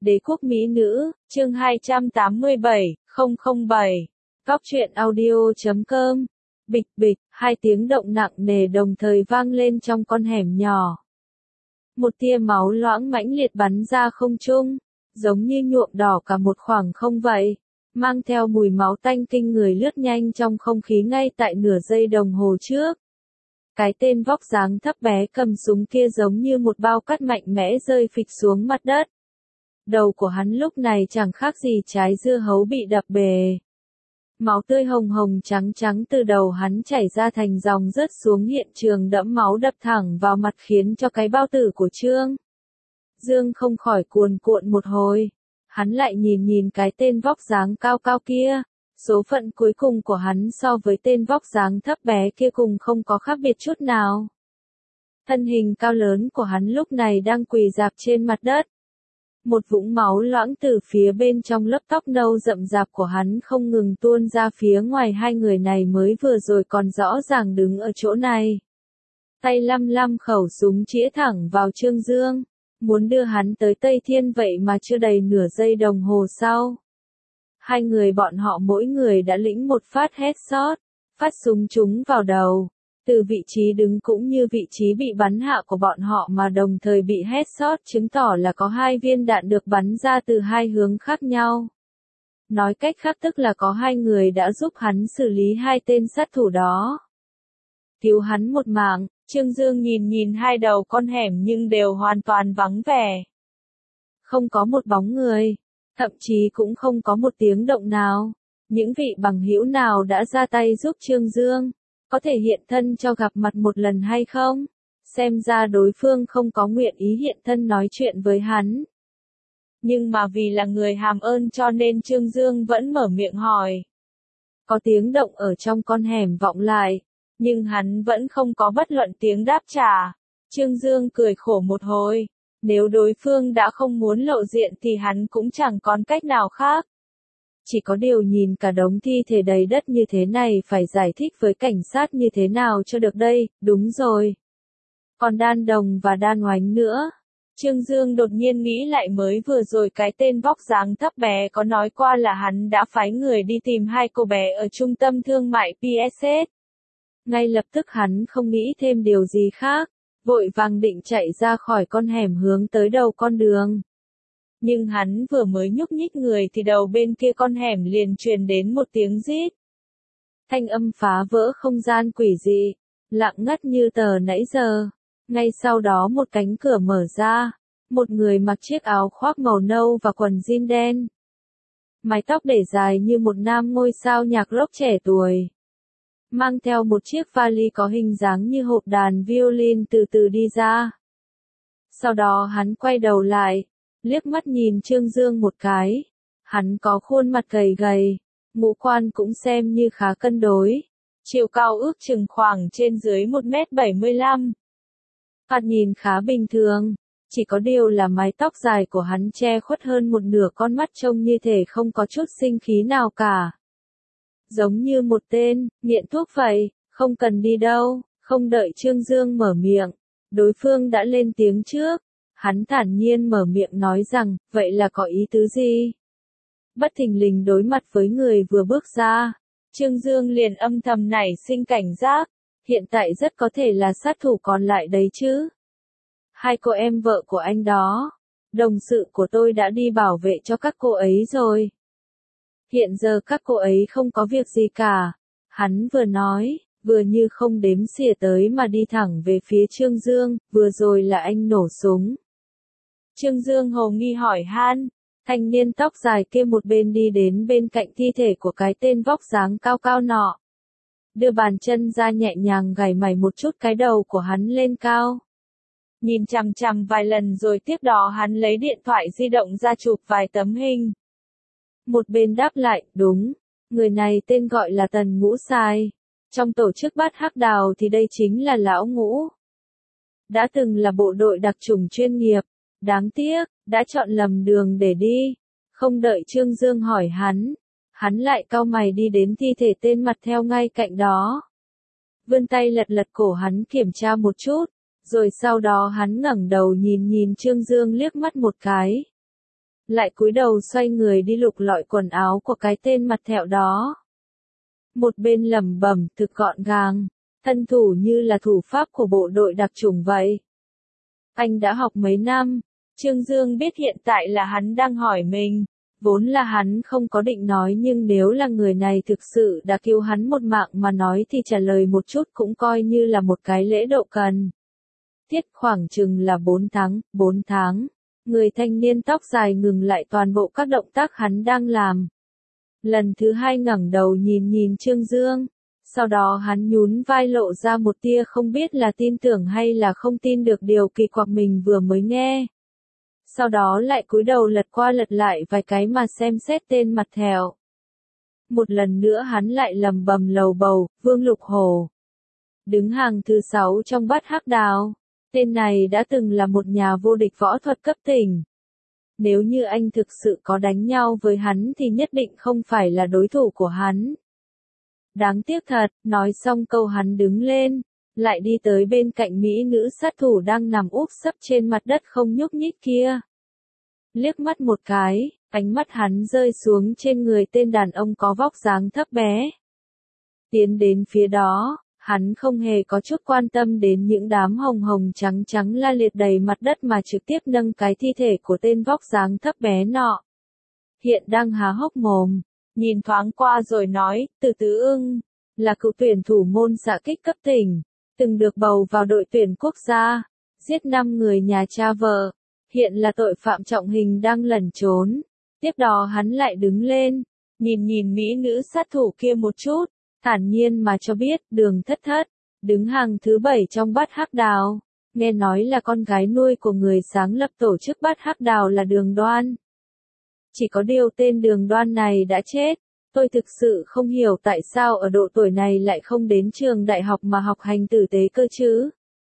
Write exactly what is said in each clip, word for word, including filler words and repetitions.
Đế quốc mỹ nữ, chương hai trăm tám mươi bảy, không không bảy. Góc truyện audio chấm com. Bịch bịch, hai tiếng động nặng nề đồng thời vang lên trong con hẻm nhỏ. Một tia máu loãng mãnh liệt bắn ra không trung, giống như nhuộm đỏ cả một khoảng không vậy, mang theo mùi máu tanh kinh người lướt nhanh trong không khí ngay tại nửa giây đồng hồ trước. Cái tên vóc dáng thấp bé cầm súng kia giống như một bao cát mạnh mẽ rơi phịch xuống mặt đất. Đầu của hắn lúc này chẳng khác gì trái dưa hấu bị đập bể. Máu tươi hồng hồng trắng trắng từ đầu hắn chảy ra thành dòng rớt xuống hiện trường đẫm máu đập thẳng vào mặt khiến cho cái bao tử của Trương Dương không khỏi cuồn cuộn một hồi. Hắn lại nhìn nhìn cái tên vóc dáng cao cao kia. Số phận cuối cùng của hắn so với tên vóc dáng thấp bé kia cùng không có khác biệt chút nào. Thân hình cao lớn của hắn lúc này đang quỳ rạp trên mặt đất. Một vũng máu loãng từ phía bên trong lớp tóc nâu rậm rạp của hắn không ngừng tuôn ra phía ngoài. Hai người này mới vừa rồi còn rõ ràng đứng ở chỗ này. Tay lăm lăm khẩu súng chĩa thẳng vào Trương Dương, muốn đưa hắn tới Tây Thiên, vậy mà chưa đầy nửa giây đồng hồ sau. Hai người bọn họ mỗi người đã lĩnh một phát headshot, phát súng trúng vào đầu. Từ vị trí đứng cũng như vị trí bị bắn hạ của bọn họ mà đồng thời bị headshot, chứng tỏ là có hai viên đạn được bắn ra từ hai hướng khác nhau. Nói cách khác tức là có hai người đã giúp hắn xử lý hai tên sát thủ đó. Cứu hắn một mạng. Trương Dương nhìn nhìn hai đầu con hẻm nhưng đều hoàn toàn vắng vẻ. Không có một bóng người, thậm chí cũng không có một tiếng động nào. Những vị bằng hữu nào đã ra tay giúp Trương Dương? Có thể hiện thân cho gặp mặt một lần hay không? Xem ra đối phương không có nguyện ý hiện thân nói chuyện với hắn. Nhưng mà vì là người hàm ơn cho nên Trương Dương vẫn mở miệng hỏi. Có tiếng động ở trong con hẻm vọng lại, nhưng hắn vẫn không có bất luận tiếng đáp trả. Trương Dương cười khổ một hồi. Nếu đối phương đã không muốn lộ diện thì hắn cũng chẳng còn cách nào khác. Chỉ có điều nhìn cả đống thi thể đầy đất như thế này phải giải thích với cảnh sát như thế nào cho được đây. Đúng rồi. Còn Đan Đồng và Đan Oánh nữa. Trương Dương đột nhiên nghĩ lại mới vừa rồi cái tên vóc dáng thấp bé có nói qua là hắn đã phái người đi tìm hai cô bé ở trung tâm thương mại pê ét ét. Ngay lập tức hắn không nghĩ thêm điều gì khác, vội vàng định chạy ra khỏi con hẻm hướng tới đầu con đường. Nhưng hắn vừa mới nhúc nhích người thì đầu bên kia con hẻm liền truyền đến một tiếng rít. Thanh âm phá vỡ không gian quỷ dị, lặng ngắt như tờ nãy giờ. Ngay sau đó một cánh cửa mở ra, một người mặc chiếc áo khoác màu nâu và quần jean đen. Mái tóc để dài như một nam ngôi sao nhạc rock trẻ tuổi. Mang theo một chiếc vali có hình dáng như hộp đàn violin từ từ đi ra. Sau đó hắn quay đầu lại, liếc mắt nhìn Trương Dương một cái. Hắn có khuôn mặt gầy gầy, ngũ quan cũng xem như khá cân đối. Chiều cao ước chừng khoảng trên dưới một mét bảy mươi lăm. Thoạt nhìn khá bình thường, chỉ có điều là mái tóc dài của hắn che khuất hơn một nửa con mắt trông như thể không có chút sinh khí nào cả. Giống như một tên nghiện thuốc vậy, không cần đi đâu. Không đợi Trương Dương mở miệng, đối phương đã lên tiếng trước. Hắn thản nhiên mở miệng nói rằng, vậy là có ý tứ gì? Bất thình lình đối mặt với người vừa bước ra, Trương Dương liền âm thầm nảy sinh cảnh giác. Hiện tại rất có thể là sát thủ còn lại đấy chứ. Hai cô em vợ của anh đó, đồng sự của tôi đã đi bảo vệ cho các cô ấy rồi. Hiện giờ các cô ấy không có việc gì cả. Hắn vừa nói, vừa như không đếm xỉa tới mà đi thẳng về phía Trương Dương. Vừa rồi là anh nổ súng. Trương Dương hồ nghi hỏi han. Thanh niên tóc dài kia một bên đi đến bên cạnh thi thể của cái tên vóc dáng cao cao nọ. Đưa bàn chân ra nhẹ nhàng gảy mày một chút cái đầu của hắn lên cao. Nhìn chằm chằm vài lần rồi tiếp đó hắn lấy điện thoại di động ra chụp vài tấm hình. Một bên đáp lại, đúng, người này tên gọi là Tần Ngũ Sai. Trong tổ chức Bát Hắc Đào thì đây chính là Lão Ngũ. Đã từng là bộ đội đặc chủng chuyên nghiệp, đáng tiếc, đã chọn lầm đường để đi. Không đợi Trương Dương hỏi hắn, hắn lại cau mày đi đến thi thể tên mặt theo ngay cạnh đó. Vươn tay lật lật cổ hắn kiểm tra một chút, rồi sau đó hắn ngẩng đầu nhìn nhìn Trương Dương liếc mắt một cái. lại cúi đầu xoay người đi lục lọi quần áo của cái tên mặt thẹo đó. Một bên lẩm bẩm thực gọn gàng, thân thủ như là thủ pháp của bộ đội đặc chủng vậy. Anh đã học mấy năm? Trương Dương biết hiện tại là hắn đang hỏi mình, vốn là hắn không có định nói nhưng nếu là người này thực sự đã cứu hắn một mạng mà nói thì trả lời một chút cũng coi như là một cái lễ độ cần. Tiết khoảng chừng là bốn tháng, bốn tháng. Người thanh niên tóc dài ngừng lại toàn bộ các động tác hắn đang làm. Lần thứ hai ngẩng đầu nhìn nhìn Trương Dương. Sau đó hắn nhún vai lộ ra một tia không biết là tin tưởng hay là không tin được điều kỳ quặc mình vừa mới nghe. Sau đó lại cúi đầu lật qua lật lại vài cái mà xem xét tên mặt thẹo. Một lần nữa hắn lại lầm bầm lầu bầu, Vương Lục Hổ. Đứng hàng thứ sáu trong bát hắc đào. Tên này đã từng là một nhà vô địch võ thuật cấp tỉnh. Nếu như anh thực sự có đánh nhau với hắn thì nhất định không phải là đối thủ của hắn. Đáng tiếc thật, nói xong câu hắn đứng lên, lại đi tới bên cạnh mỹ nữ sát thủ đang nằm úp sấp trên mặt đất không nhúc nhích kia. Liếc mắt một cái, ánh mắt hắn rơi xuống trên người tên đàn ông có vóc dáng thấp bé. Tiến đến phía đó, hắn không hề có chút quan tâm đến những đám hồng hồng trắng trắng la liệt đầy mặt đất mà trực tiếp nâng cái thi thể của tên vóc dáng thấp bé nọ. Hiện đang há hốc mồm, nhìn thoáng qua rồi nói, Từ Tứ Ưng, là cựu tuyển thủ môn xạ kích cấp tỉnh, từng được bầu vào đội tuyển quốc gia, giết năm người nhà cha vợ, hiện là tội phạm trọng hình đang lẩn trốn. Tiếp đó hắn lại đứng lên, nhìn nhìn mỹ nữ sát thủ kia một chút, thản nhiên mà cho biết, Đường Thất Thất, đứng hàng thứ bảy trong bát hắc đào, nghe nói là con gái nuôi của người sáng lập tổ chức bát hắc đào là Đường Đoan. Chỉ có điều tên Đường Đoan này đã chết, tôi thực sự không hiểu tại sao ở độ tuổi này lại không đến trường đại học mà học hành tử tế cơ chứ.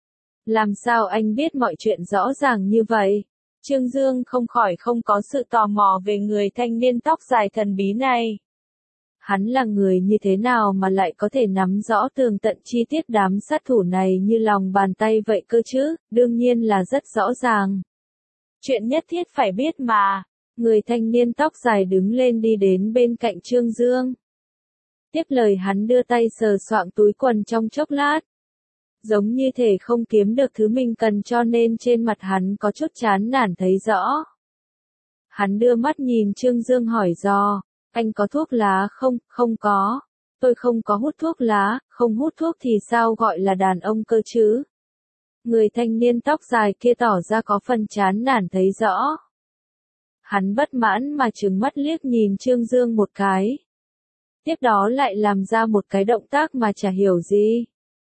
Làm sao anh biết mọi chuyện rõ ràng như vậy? Trương Dương không khỏi không có sự tò mò về người thanh niên tóc dài thần bí này. Hắn là người như thế nào mà lại có thể nắm rõ tường tận chi tiết đám sát thủ này như lòng bàn tay vậy cơ chứ? Đương nhiên là rất rõ ràng. Chuyện nhất thiết phải biết mà. Người thanh niên tóc dài đứng lên đi đến bên cạnh Trương Dương. Tiếp lời hắn đưa tay sờ soạng túi quần trong chốc lát. Giống như thể không kiếm được thứ mình cần cho nên trên mặt hắn có chút chán nản thấy rõ. Hắn đưa mắt nhìn Trương Dương hỏi dò, anh có thuốc lá không? Không có. Tôi không có hút thuốc lá, không hút thuốc thì sao gọi là đàn ông cơ chứ? Người thanh niên tóc dài kia tỏ ra có phần chán nản thấy rõ. Hắn bất mãn mà trừng mắt liếc nhìn Trương Dương một cái. Tiếp đó lại làm ra một cái động tác mà chả hiểu gì.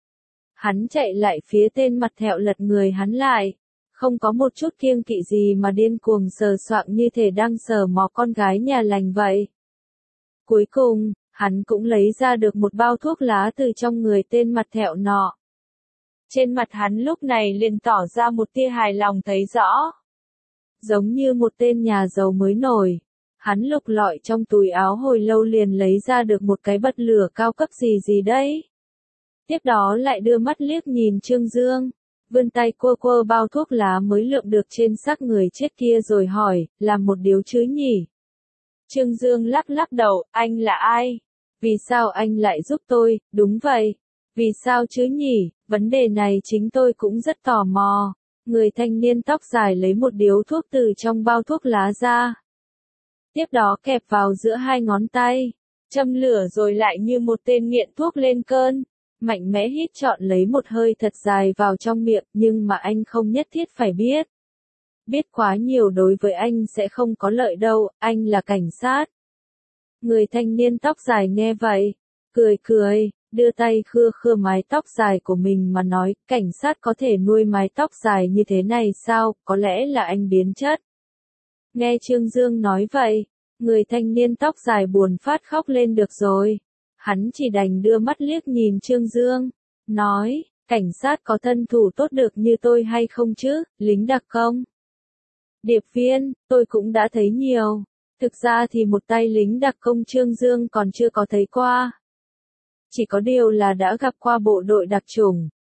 Hắn chạy lại phía tên mặt thẹo lật người hắn lại. Không có một chút kiêng kỵ gì mà điên cuồng sờ soạng như thể đang sờ mó con gái nhà lành vậy. Cuối cùng, hắn cũng lấy ra được một bao thuốc lá từ trong người tên mặt thẹo nọ. Trên mặt hắn lúc này liền tỏ ra một tia hài lòng thấy rõ. Giống như một tên nhà giàu mới nổi, hắn lục lọi trong túi áo hồi lâu liền lấy ra được một cái bật lửa cao cấp gì gì đấy. Tiếp đó lại đưa mắt liếc nhìn Trương Dương, vươn tay quơ quơ bao thuốc lá mới lượm được trên xác người chết kia rồi hỏi, làm một điếu chứ nhỉ? Trương Dương lắc lắc đầu, anh là ai? Vì sao anh lại giúp tôi? Đúng vậy. Vì sao chứ nhỉ? Vấn đề này chính tôi cũng rất tò mò. Người thanh niên tóc dài lấy một điếu thuốc từ trong bao thuốc lá ra. Tiếp đó kẹp vào giữa hai ngón tay, châm lửa rồi lại như một tên nghiện thuốc lên cơn. Mạnh mẽ hít trọn lấy một hơi thật dài vào trong miệng, nhưng mà anh không nhất thiết phải biết. Biết quá nhiều đối với anh sẽ không có lợi đâu, anh là cảnh sát. Người thanh niên tóc dài nghe vậy, cười cười, đưa tay khưa khưa mái tóc dài của mình mà nói, cảnh sát có thể nuôi mái tóc dài như thế này sao, có lẽ là anh biến chất. Nghe Trương Dương nói vậy, người thanh niên tóc dài buồn phát khóc lên được rồi. Hắn chỉ đành đưa mắt liếc nhìn Trương Dương, nói, cảnh sát có thân thủ tốt được như tôi hay không chứ, lính đặc công. Điệp viên, tôi cũng đã thấy nhiều. Thực ra thì một tay lính đặc công Trương Dương còn chưa có thấy qua. Chỉ có điều là đã gặp qua bộ đội đặc chủng.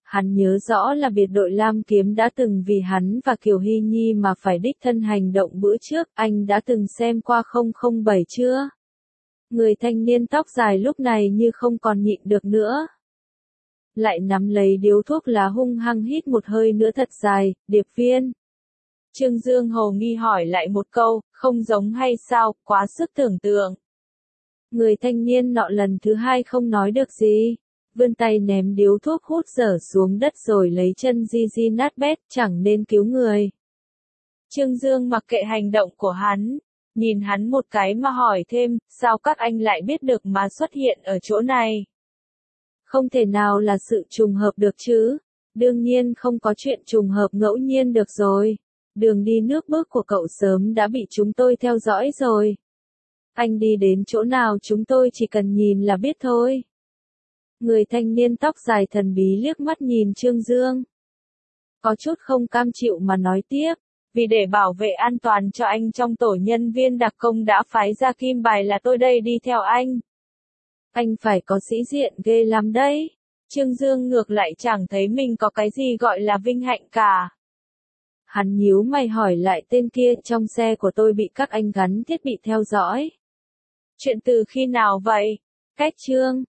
Hắn nhớ rõ là biệt đội Lam Kiếm đã từng vì hắn và Kiều Hy Nhi mà phải đích thân hành động bữa trước, anh đã từng xem qua không không bảy chưa? Người thanh niên tóc dài lúc này như không còn nhịn được nữa. Lại nắm lấy điếu thuốc lá hung hăng hít một hơi nữa thật dài, Điệp Viên. Trương Dương hồ nghi hỏi lại một câu, không giống hay sao, quá sức tưởng tượng. Người thanh niên nọ lần thứ hai không nói được gì. Vươn tay ném điếu thuốc hút dở xuống đất rồi lấy chân di di nát bét, chẳng nên cứu người. Trương Dương mặc kệ hành động của hắn, nhìn hắn một cái mà hỏi thêm, sao các anh lại biết được mà xuất hiện ở chỗ này? Không thể nào là sự trùng hợp được chứ, đương nhiên không có chuyện trùng hợp ngẫu nhiên được rồi. Đường đi nước bước của cậu sớm đã bị chúng tôi theo dõi rồi. Anh đi đến chỗ nào chúng tôi chỉ cần nhìn là biết thôi. Người thanh niên tóc dài thần bí liếc mắt nhìn Trương Dương. Có chút không cam chịu mà nói tiếp, vì để bảo vệ an toàn cho anh trong tổ nhân viên đặc công đã phái ra kim bài là tôi đây đi theo anh. Anh phải có sĩ diện ghê lắm đấy. Trương Dương ngược lại chẳng thấy mình có cái gì gọi là vinh hạnh cả. Hắn nhíu mày hỏi lại tên kia, trong xe của tôi bị các anh gắn thiết bị theo dõi. Chuyện từ khi nào vậy? Cách Trương